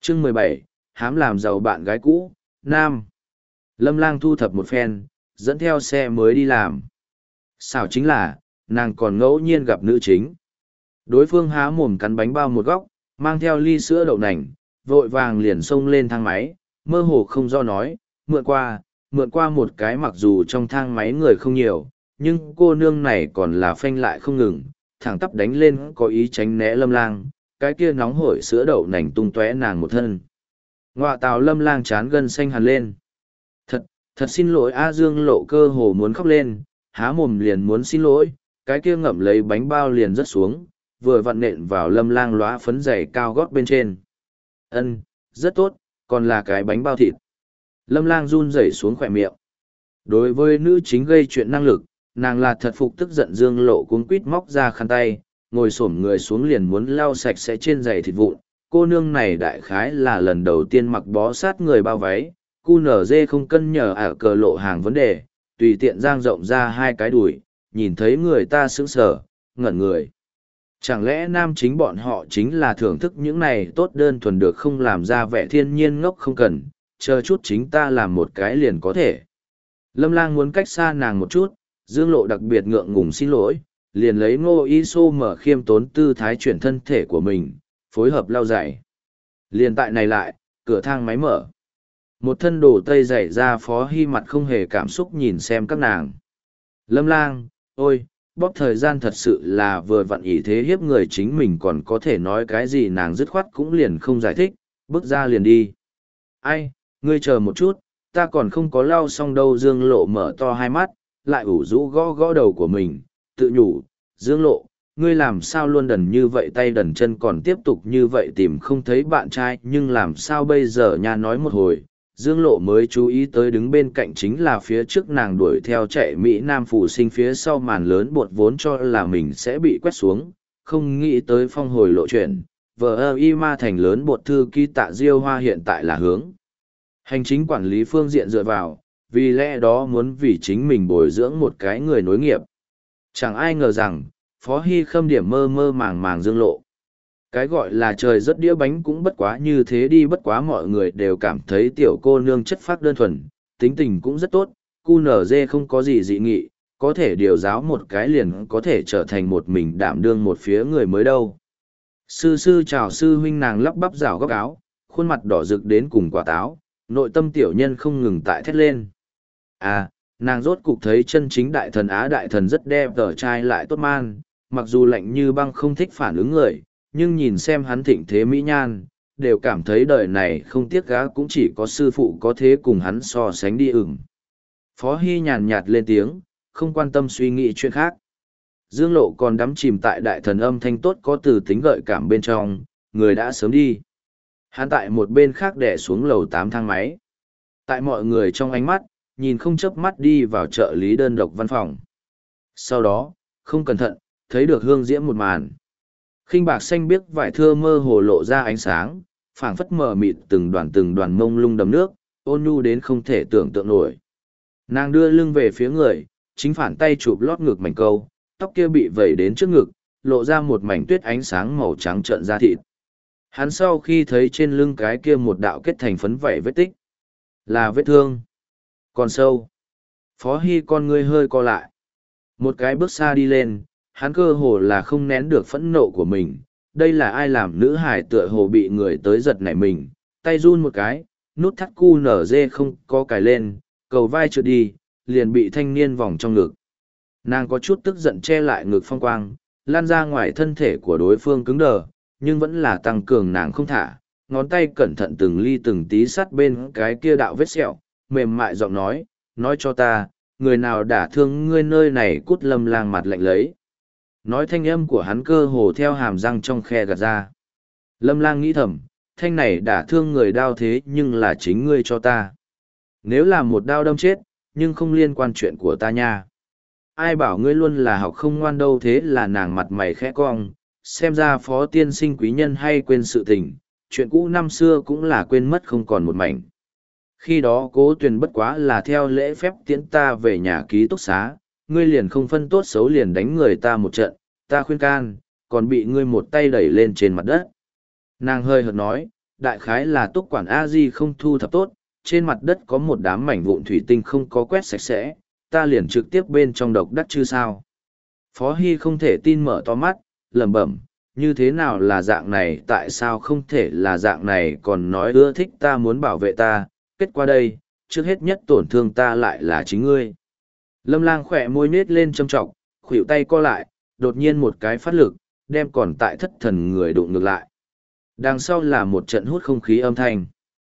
Chương 17, hám làm giàu bạn gái cũ, Nam. Lâm Lang thu thập một phen, dẫn theo xe mới đi làm. Xảo chính là, nàng còn ngẫu nhiên gặp nữ chính. Đối phương há mồm cắn bánh bao một góc, mang theo ly sữa đậu nành, vội vàng liền xông lên thang máy, mơ hồ không do nói, mượn qua một cái, mặc dù trong thang máy người không nhiều, nhưng cô nương này còn là phanh lại không ngừng, thẳng tắp đánh lên có ý tránh né Lâm Lang, cái kia nóng hổi sữa đậu nành tung tóe nàng một thân. Ngoạ tào Lâm Lang chán gân xanh hẳn lên. Thật xin lỗi A Dương Lộ cơ hồ muốn khóc lên, há mồm liền muốn xin lỗi, cái kia ngậm lấy bánh bao liền rớt xuống, vừa vặn nện vào Lâm Lang lóa phấn giày cao gót bên trên. Ân, rất tốt, còn là cái bánh bao thịt. Lâm Lang run rẩy xuống khỏe miệng. Đối với nữ chính gây chuyện năng lực, nàng là thật phục tức giận. Dương Lộ cuống quít móc ra khăn tay, ngồi xổm người xuống liền muốn lau sạch sẽ trên giày thịt vụn. Cô nương này đại khái là lần đầu tiên mặc bó sát người bao váy, QNZ không cân nhờ cờ lộ hàng vấn đề, tùy tiện giang rộng ra hai cái đùi, nhìn thấy người ta sững sờ, ngẩn người. Chẳng lẽ nam chính bọn họ chính là thưởng thức những này tốt đơn thuần được không làm ra vẻ thiên nhiên ngốc không cần, chờ chút chính ta làm một cái liền có thể. Lâm Lang muốn cách xa nàng một chút, Dương Lộ đặc biệt ngượng ngùng xin lỗi, liền lấy Ngô Y Xô mở khiêm tốn tư thái chuyển thân thể của mình, phối hợp lau giày. Liền tại này lại, cửa thang máy mở. Một thân đồ tây dày ra Phó Hy mặt không hề cảm xúc nhìn xem các nàng. Lâm Lang, ôi, bóp thời gian thật sự là vừa vặn ý thế hiếp người, chính mình còn có thể nói cái gì, nàng dứt khoát cũng liền không giải thích, bước ra liền đi. Ai, ngươi chờ một chút, ta còn không có lau xong đâu. Dương Lộ mở to hai mắt, lại ủ rũ gõ gõ đầu của mình, tự nhủ, Dương Lộ, ngươi làm sao luôn đần như vậy, tay đần chân còn tiếp tục như vậy tìm không thấy bạn trai, nhưng làm sao bây giờ nha. Nói một hồi, Dương Lộ mới chú ý tới đứng bên cạnh chính là phía trước nàng đuổi theo chạy Mỹ Nam phụ sinh, phía sau màn lớn bột vốn cho là mình sẽ bị quét xuống, không nghĩ tới phong hồi lộ chuyển, vờ y ma thành lớn bột thư ký Tạ Diêu Hoa hiện tại là hướng hành chính quản lý phương diện dựa vào, vì lẽ đó muốn vì chính mình bồi dưỡng một cái người nối nghiệp. Chẳng ai ngờ rằng, Phó Hy Khâm điểm mơ mơ màng màng Dương Lộ. Cái gọi là trời rất đĩa bánh cũng bất quá như thế đi, bất quá mọi người đều cảm thấy tiểu cô nương chất phác đơn thuần, tính tình cũng rất tốt, QNZ không có gì dị nghị, có thể điều giáo một cái liền có thể trở thành một mình đảm đương một phía người mới đâu. Sư sư chào sư huynh, nàng lắp bắp rảo góc áo, khuôn mặt đỏ rực đến cùng quả táo, nội tâm tiểu nhân không ngừng tại thét lên. À, nàng rốt cục thấy chân chính đại thần Á, đại thần rất đẹp tờ trai lại tốt man, mặc dù lạnh như băng không thích phản ứng người, nhưng nhìn xem hắn thịnh thế mỹ nhan, đều cảm thấy đời này không tiếc gá cũng chỉ có sư phụ có thế cùng hắn so sánh đi ửng. Phó Hy nhàn nhạt lên tiếng, không quan tâm suy nghĩ chuyện khác. Dương Lộ còn đắm chìm tại đại thần âm thanh tốt có từ tính gợi cảm bên trong, người đã sớm đi. Hắn tại một bên khác đè xuống lầu 8 thang máy. Tại mọi người trong ánh mắt, nhìn không chớp mắt đi vào trợ lý đơn độc văn phòng. Sau đó, không cẩn thận, thấy được hương diễm một màn. Khinh bạc xanh biếc vải thưa mơ hồ lộ ra ánh sáng, phảng phất mờ mịt từng đoàn mông lung đầm nước, ôn nhu đến không thể tưởng tượng nổi. Nàng đưa lưng về phía người, chính phản tay chụp lót ngực mảnh câu, tóc kia bị vẩy đến trước ngực, lộ ra một mảnh tuyết ánh sáng màu trắng trợn ra thịt. Hắn sau khi thấy trên lưng cái kia một đạo kết thành phấn vảy vết tích, là vết thương. Còn sâu. Phó Hy con ngươi hơi co lại. Một cái bước xa đi lên, hắn cơ hồ là không nén được phẫn nộ của mình. Đây là ai làm nữ hải tựa hồ bị người tới giật nảy mình, tay run một cái, nút thắt QNZ không có cài lên, cầu vai trượt đi, liền bị thanh niên vòng trong ngực. Nàng có chút tức giận che lại ngực phong quang, lan ra ngoài, thân thể của đối phương cứng đờ, nhưng vẫn là tăng cường nàng không thả, ngón tay cẩn thận từng ly từng tí sát bên cái kia đạo vết sẹo, mềm mại giọng nói cho ta, người nào đả thương ngươi nơi này. Cút. Lâm Lang mặt lạnh lấy. Nói thanh âm của hắn cơ hồ theo hàm răng trong khe gạt ra. Lâm Lang nghĩ thầm, thanh này đả thương người đau thế nhưng là chính ngươi cho ta. Nếu là một đau đâm chết, nhưng không liên quan chuyện của ta nha. Ai bảo ngươi luôn là học không ngoan đâu. Thế là nàng mặt mày khẽ cong, xem ra Phó tiên sinh quý nhân hay quên sự tình, chuyện cũ năm xưa cũng là quên mất không còn một mảnh. Khi đó Cố Tuyền bất quá là theo lễ phép tiễn ta về nhà ký túc xá, ngươi liền không phân tốt xấu liền đánh người ta một trận, ta khuyên can, còn bị ngươi một tay đẩy lên trên mặt đất. Nàng hơi hợt nói, đại khái là túc quản a di không thu thập tốt, trên mặt đất có một đám mảnh vụn thủy tinh không có quét sạch sẽ, ta liền trực tiếp bên trong độc đắc chứ sao. Phó Hy không thể tin mở to mắt, lẩm bẩm, như thế nào là dạng này, tại sao không thể là dạng này, còn nói ưa thích ta, muốn bảo vệ ta, kết quả đây, trước hết nhất tổn thương ta lại là chính ngươi. Lâm Lang khỏe môi nết lên châm trọng, khuỷu tay co lại, đột nhiên một cái phát lực, đem còn tại thất thần người đụng ngược lại. Đằng sau là một trận hút không khí âm thanh.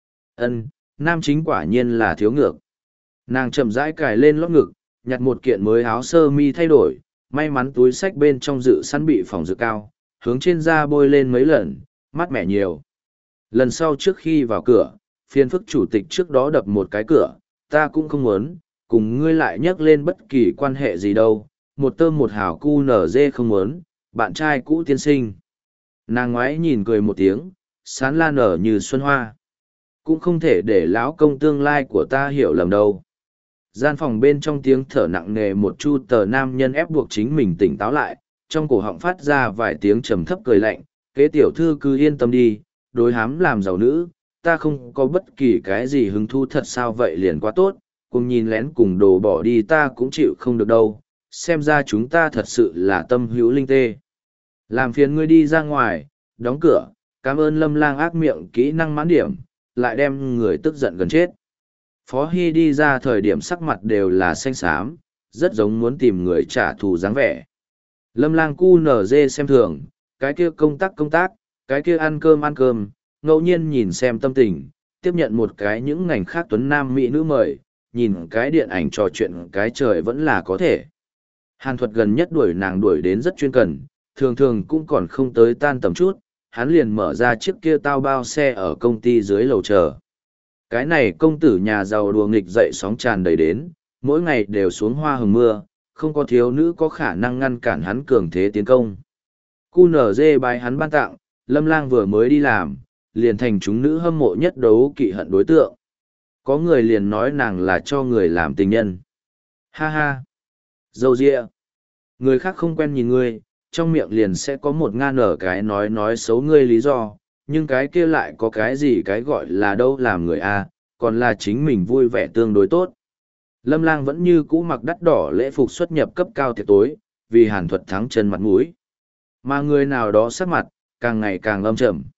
Ân, nam chính quả nhiên là thiếu ngược. Nàng chậm rãi cài lên lót ngực, nhặt một kiện mới áo sơ mi thay đổi, may mắn túi xách bên trong dự sẵn bị phòng dự cao, hướng trên da bôi lên mấy lần, mát mẻ nhiều. Lần sau trước khi vào cửa, phiên phức chủ tịch trước đó đập một cái cửa, ta cũng không muốn, cùng ngươi lại nhắc lên bất kỳ quan hệ gì đâu, một tơm một hào cu nở dê không muốn, bạn trai cũ tiên sinh. Nàng ngoái nhìn cười một tiếng, sán lan nở như xuân hoa. Cũng không thể để lão công tương lai của ta hiểu lầm đâu. Gian phòng bên trong tiếng thở nặng nề, một chu tờ nam nhân ép buộc chính mình tỉnh táo lại, trong cổ họng phát ra vài tiếng trầm thấp cười lạnh, kế tiểu thư cứ yên tâm đi, đối hám làm giàu nữ, ta không có bất kỳ cái gì hứng thú, thật sao vậy liền quá tốt, cùng nhìn lén cùng đồ bỏ đi ta cũng chịu không được đâu, xem ra chúng ta thật sự là tâm hữu linh tê. Làm phiền ngươi đi ra ngoài, đóng cửa, cảm ơn Lâm Lang ác miệng kỹ năng mãn điểm, lại đem người tức giận gần chết. Phó Hy đi ra thời điểm sắc mặt đều là xanh xám, rất giống muốn tìm người trả thù dáng vẻ. Lâm Lang cu nở dê xem thường, cái kia công tác, cái kia ăn cơm, ngẫu nhiên nhìn xem tâm tình, tiếp nhận một cái những ngành khác tuấn nam mỹ nữ mời, nhìn cái điện ảnh trò chuyện cái trời vẫn là có thể. Hàn Thuật gần nhất đuổi nàng đuổi đến rất chuyên cần, thường thường cũng còn không tới tan tầm chút, hắn liền mở ra chiếc kia tao bao xe ở công ty dưới lầu chờ. Cái này công tử nhà giàu đùa nghịch dậy sóng tràn đầy đến, mỗi ngày đều xuống hoa hừng mưa, không có thiếu nữ có khả năng ngăn cản hắn cường thế tiến công. Cu nở dê bài hắn ban tặng, Lâm Lang vừa mới đi làm, liền thành chúng nữ hâm mộ nhất đấu kỵ hận đối tượng. Có người liền nói nàng là cho người làm tình nhân. Ha ha! Dâu dịa! Người khác không quen nhìn ngươi, trong miệng liền sẽ có một ngàn nở cái nói xấu ngươi lý do, nhưng cái kia lại có cái gì cái gọi là đâu làm người a, còn là chính mình vui vẻ tương đối tốt. Lâm Lang vẫn như cũ mặc đắt đỏ lễ phục xuất nhập cấp cao tiệc tối, vì Hàn Thuật thắng chân mặt mũi. Mà người nào đó sắc mặt, càng ngày càng âm trầm.